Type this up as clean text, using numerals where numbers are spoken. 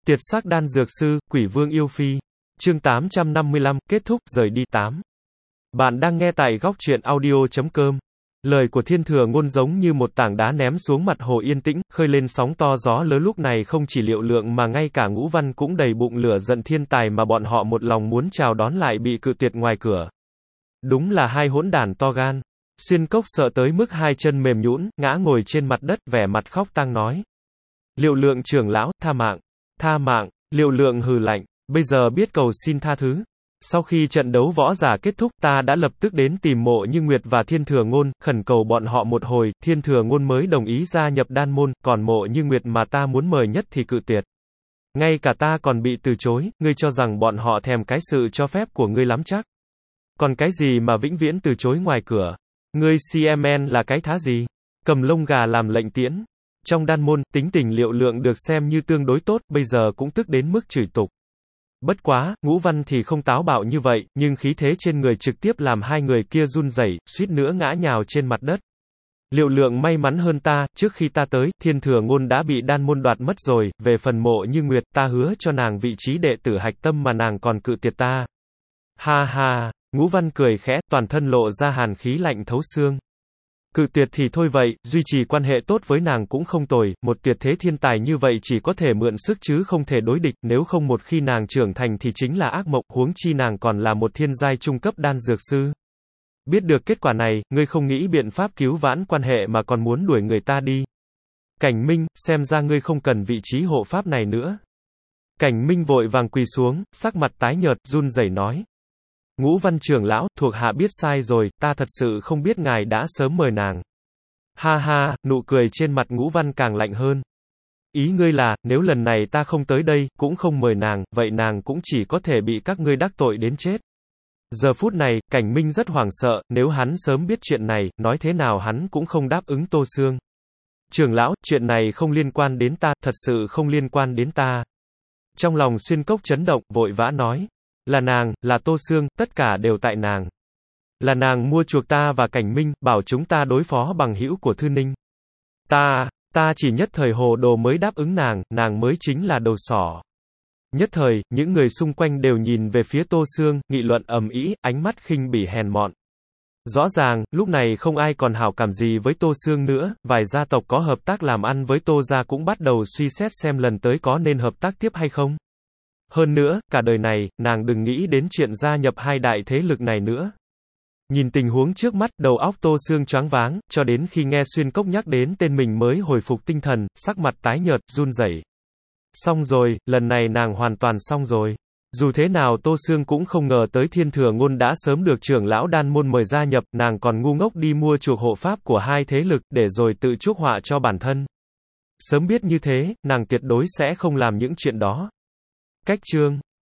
Tiệt sắc đan dược sư, quỷ vương yêu phi. Chương 855, kết thúc, rời đi 8. Bạn đang nghe tại góc truyện audio.com. Lời của Thiên Thừa Ngôn giống như một tảng đá ném xuống mặt hồ yên tĩnh, khơi lên sóng to gió lớn. Lúc này không chỉ Liệu Lượng mà ngay cả Ngũ Văn cũng đầy bụng lửa giận thiên tài mà bọn họ một lòng muốn chào đón lại bị cự tuyệt ngoài cửa. Đúng là hai hỗn đản to gan. Xuyên Cốc sợ tới mức hai chân mềm nhũn, ngã ngồi trên mặt đất, vẻ mặt khóc tang nói: Liệu Lượng trưởng lão, tha mạng. Tha mạng. Liệu Lượng hừ lạnh, bây giờ biết cầu xin tha thứ. Sau khi trận đấu võ giả kết thúc, ta đã lập tức đến tìm Mộ Như Nguyệt và Thiên Thừa Ngôn, khẩn cầu bọn họ một hồi, Thiên Thừa Ngôn mới đồng ý gia nhập đan môn, còn Mộ Như Nguyệt mà ta muốn mời nhất thì cự tuyệt. Ngay cả ta còn bị từ chối, ngươi cho rằng bọn họ thèm cái sự cho phép của ngươi lắm chắc. Còn cái gì mà vĩnh viễn từ chối ngoài cửa? Ngươi CMN là cái thá gì? Cầm lông gà làm lệnh tiễn. Trong đan môn, tính tình Liệu Lượng được xem như tương đối tốt, bây giờ cũng tức đến mức chửi tục. Bất quá, Ngũ Văn thì không táo bạo như vậy, nhưng khí thế trên người trực tiếp làm hai người kia run rẩy, suýt nữa ngã nhào trên mặt đất. Liệu Lượng may mắn hơn ta, trước khi ta tới, Thiên Thừa Ngôn đã bị đan môn đoạt mất rồi, về phần Mộ Như Nguyệt, ta hứa cho nàng vị trí đệ tử hạch tâm mà nàng còn cự tuyệt ta. Ha ha, Ngũ Văn cười khẽ, toàn thân lộ ra hàn khí lạnh thấu xương. Cự tuyệt thì thôi vậy, duy trì quan hệ tốt với nàng cũng không tồi, một tuyệt thế thiên tài như vậy chỉ có thể mượn sức chứ không thể đối địch, nếu không một khi nàng trưởng thành thì chính là ác mộng, huống chi nàng còn là một thiên giai trung cấp đan dược sư. Biết được kết quả này, ngươi không nghĩ biện pháp cứu vãn quan hệ mà còn muốn đuổi người ta đi. Cảnh Minh, xem ra ngươi không cần vị trí hộ pháp này nữa. Cảnh Minh vội vàng quỳ xuống, sắc mặt tái nhợt, run rẩy nói. Ngũ Văn trưởng lão, thuộc hạ biết sai rồi, ta thật sự không biết ngài đã sớm mời nàng. Ha ha, nụ cười trên mặt Ngũ Văn càng lạnh hơn. Ý ngươi là, nếu lần này ta không tới đây, cũng không mời nàng, vậy nàng cũng chỉ có thể bị các ngươi đắc tội đến chết. Giờ phút này, Cảnh Minh rất hoảng sợ, nếu hắn sớm biết chuyện này, nói thế nào hắn cũng không đáp ứng Tô Xương. Trưởng lão, chuyện này không liên quan đến ta, thật sự không liên quan đến ta. Trong lòng Xuyên Cốc chấn động, vội vã nói. Là nàng, là Tô Xương, tất cả đều tại nàng. Là nàng mua chuộc ta và Cảnh Minh, bảo chúng ta đối phó bằng hữu của Thư Ninh. Ta chỉ nhất thời hồ đồ mới đáp ứng nàng mới chính là đầu sỏ. Nhất thời, những người xung quanh đều nhìn về phía Tô Xương, nghị luận ầm ĩ, ánh mắt khinh bỉ hèn mọn. Rõ ràng, lúc này không ai còn hảo cảm gì với Tô Xương nữa, vài gia tộc có hợp tác làm ăn với Tô gia cũng bắt đầu suy xét xem lần tới có nên hợp tác tiếp hay không. Hơn nữa, cả đời này, nàng đừng nghĩ đến chuyện gia nhập hai đại thế lực này nữa. Nhìn tình huống trước mắt, đầu óc Tô Xương choáng váng, cho đến khi nghe Xuyên Cốc nhắc đến tên mình mới hồi phục tinh thần, sắc mặt tái nhợt, run rẩy. Xong rồi, lần này nàng hoàn toàn xong rồi. Dù thế nào Tô Xương cũng không ngờ tới Thiên Thừa Ngôn đã sớm được trưởng lão đan môn mời gia nhập, nàng còn ngu ngốc đi mua chuộc hộ pháp của hai thế lực, để rồi tự chuốc họa cho bản thân. Sớm biết như thế, nàng tuyệt đối sẽ không làm những chuyện đó. Cách chương